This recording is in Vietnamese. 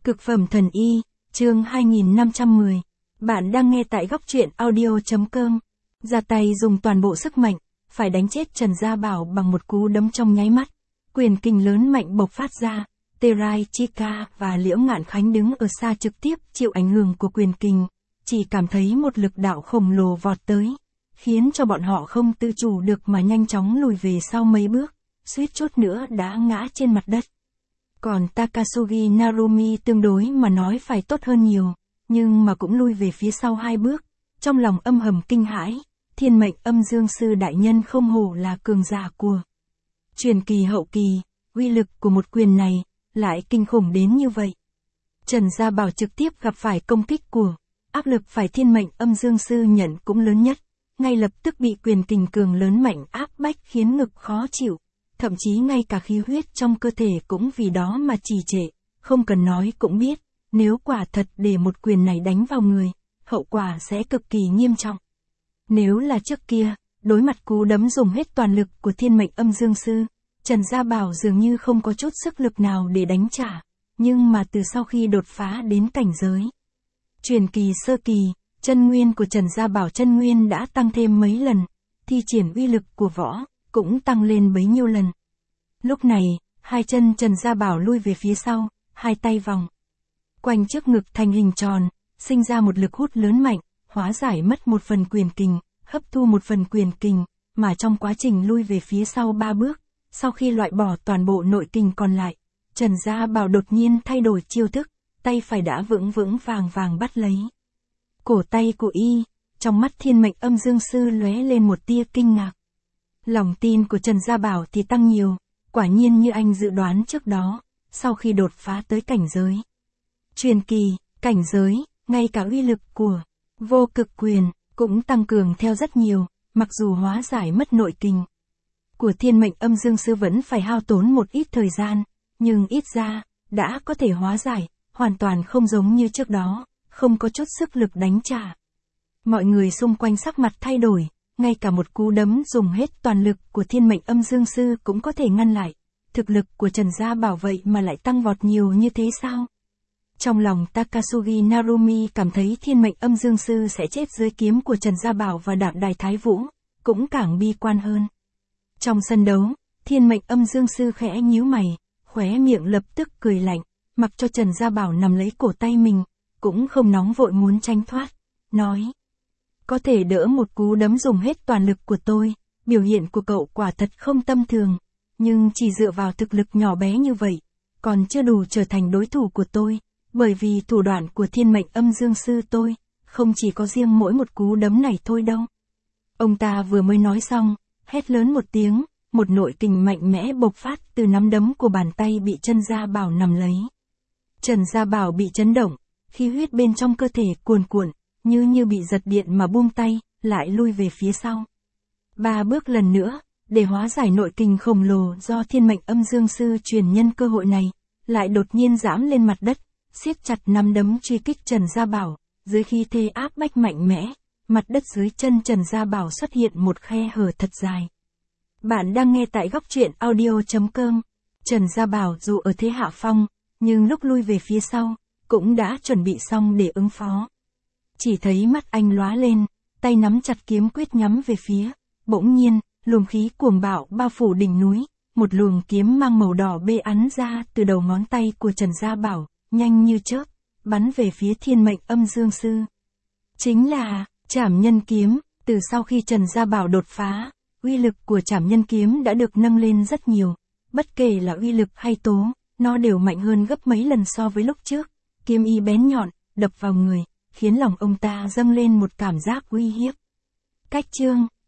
Cực phẩm thần y, chương 2510. Bạn đang nghe tại góc truyện audio.com. Ra tay dùng toàn bộ sức mạnh, phải đánh chết Trần Gia Bảo bằng một cú đấm trong nháy mắt. Quyền kình lớn mạnh bộc phát ra, Terai Chika và Liễu Ngạn Khánh đứng ở xa trực tiếp chịu ảnh hưởng của quyền kình, chỉ cảm thấy một lực đạo khổng lồ vọt tới, khiến cho bọn họ không tự chủ được mà nhanh chóng lùi về sau mấy bước, suýt chút nữa đã ngã trên mặt đất. Còn Takasugi Narumi tương đối mà nói phải tốt hơn nhiều, nhưng mà cũng lui về phía sau hai bước, trong lòng âm thầm kinh hãi, Thiên Mệnh Âm Dương Sư đại nhân không hổ là cường giả của truyền kỳ hậu kỳ, uy lực của một quyền này lại kinh khủng đến như vậy. Trần Gia Bảo trực tiếp gặp phải công kích của áp lực phải Thiên Mệnh Âm Dương Sư nhận cũng lớn nhất, ngay lập tức bị quyền kình cường lớn mạnh áp bách khiến ngực khó chịu. Thậm chí ngay cả khí huyết trong cơ thể cũng vì đó mà trì trệ, không cần nói cũng biết, nếu quả thật để một quyền này đánh vào người, hậu quả sẽ cực kỳ nghiêm trọng. Nếu là trước kia, đối mặt cú đấm dùng hết toàn lực của Thiên Mệnh Âm Dương Sư, Trần Gia Bảo dường như không có chút sức lực nào để đánh trả, nhưng mà từ sau khi đột phá đến cảnh giới truyền kỳ sơ kỳ, chân nguyên của Trần Gia Bảo chân nguyên đã tăng thêm mấy lần, thi triển uy lực của võ cũng tăng lên bấy nhiêu lần. Lúc này, hai chân Trần Gia Bảo lui về phía sau, hai tay vòng quanh trước ngực thành hình tròn, sinh ra một lực hút lớn mạnh, hóa giải mất một phần quyền kình, hấp thu một phần quyền kình, mà trong quá trình lui về phía sau ba bước, sau khi loại bỏ toàn bộ nội kình còn lại, Trần Gia Bảo đột nhiên thay đổi chiêu thức, tay phải đã vững vàng bắt lấy cổ tay của y, trong mắt Thiên Mệnh Âm Dương Sư lóe lên một tia kinh ngạc. Lòng tin của Trần Gia Bảo thì tăng nhiều, quả nhiên như anh dự đoán trước đó, sau khi đột phá tới cảnh giới truyền kỳ, cảnh giới, ngay cả uy lực của vô cực quyền cũng tăng cường theo rất nhiều, mặc dù hóa giải mất nội kình của Thiên Mệnh Âm Dương Sư vẫn phải hao tốn một ít thời gian, nhưng ít ra đã có thể hóa giải, hoàn toàn không giống như trước đó, không có chút sức lực đánh trả. Mọi người xung quanh sắc mặt thay đổi, ngay cả một cú đấm dùng hết toàn lực của Thiên Mệnh Âm Dương Sư cũng có thể ngăn lại. Thực lực của Trần Gia Bảo vậy mà lại tăng vọt nhiều như thế sao? Trong lòng Takasugi Narumi cảm thấy Thiên Mệnh Âm Dương Sư sẽ chết dưới kiếm của Trần Gia Bảo và Đạm Đài Thái Vũ, cũng càng bi quan hơn. Trong sân đấu, Thiên Mệnh Âm Dương Sư khẽ nhíu mày, khóe miệng lập tức cười lạnh, mặc cho Trần Gia Bảo nắm lấy cổ tay mình, cũng không nóng vội muốn tranh thoát, nói: có thể đỡ một cú đấm dùng hết toàn lực của tôi, biểu hiện của cậu quả thật không tâm thường, nhưng chỉ dựa vào thực lực nhỏ bé như vậy, còn chưa đủ trở thành đối thủ của tôi, bởi vì thủ đoạn của Thiên Mệnh Âm Dương Sư tôi, không chỉ có riêng mỗi một cú đấm này thôi đâu. Ông ta vừa mới nói xong, hét lớn một tiếng, một nội kình mạnh mẽ bộc phát từ nắm đấm của bàn tay bị Trần Gia Bảo nắm lấy. Trần Gia Bảo bị chấn động, khí huyết bên trong cơ thể cuồn cuộn, như bị giật điện mà buông tay, lại lui về phía sau. Ba bước lần nữa, để hóa giải nội kình khổng lồ do Thiên Mệnh Âm Dương Sư truyền nhân cơ hội này, lại đột nhiên giẫm lên mặt đất, siết chặt nắm đấm truy kích Trần Gia Bảo, dưới khí thế áp bách mạnh mẽ, mặt đất dưới chân Trần Gia Bảo xuất hiện một khe hở thật dài. Bạn đang nghe tại góc truyện audio.com. Trần Gia Bảo dù ở thế hạ phong, nhưng lúc lui về phía sau, cũng đã chuẩn bị xong để ứng phó. Chỉ thấy mắt anh lóa lên, tay nắm chặt kiếm quyết nhắm về phía, bỗng nhiên, luồng khí cuồng bạo bao phủ đỉnh núi, một luồng kiếm mang màu đỏ bê ắn ra từ đầu ngón tay của Trần Gia Bảo, nhanh như chớp, bắn về phía Thiên Mệnh Âm Dương Sư. Chính là Trảm Nhân Kiếm. Từ sau khi Trần Gia Bảo đột phá, uy lực của Trảm Nhân Kiếm đã được nâng lên rất nhiều, bất kể là uy lực hay tố, nó đều mạnh hơn gấp mấy lần so với lúc trước. Kiếm y bén nhọn, đập vào người, khiến lòng ông ta dâng lên một cảm giác uy hiếp. Cách chương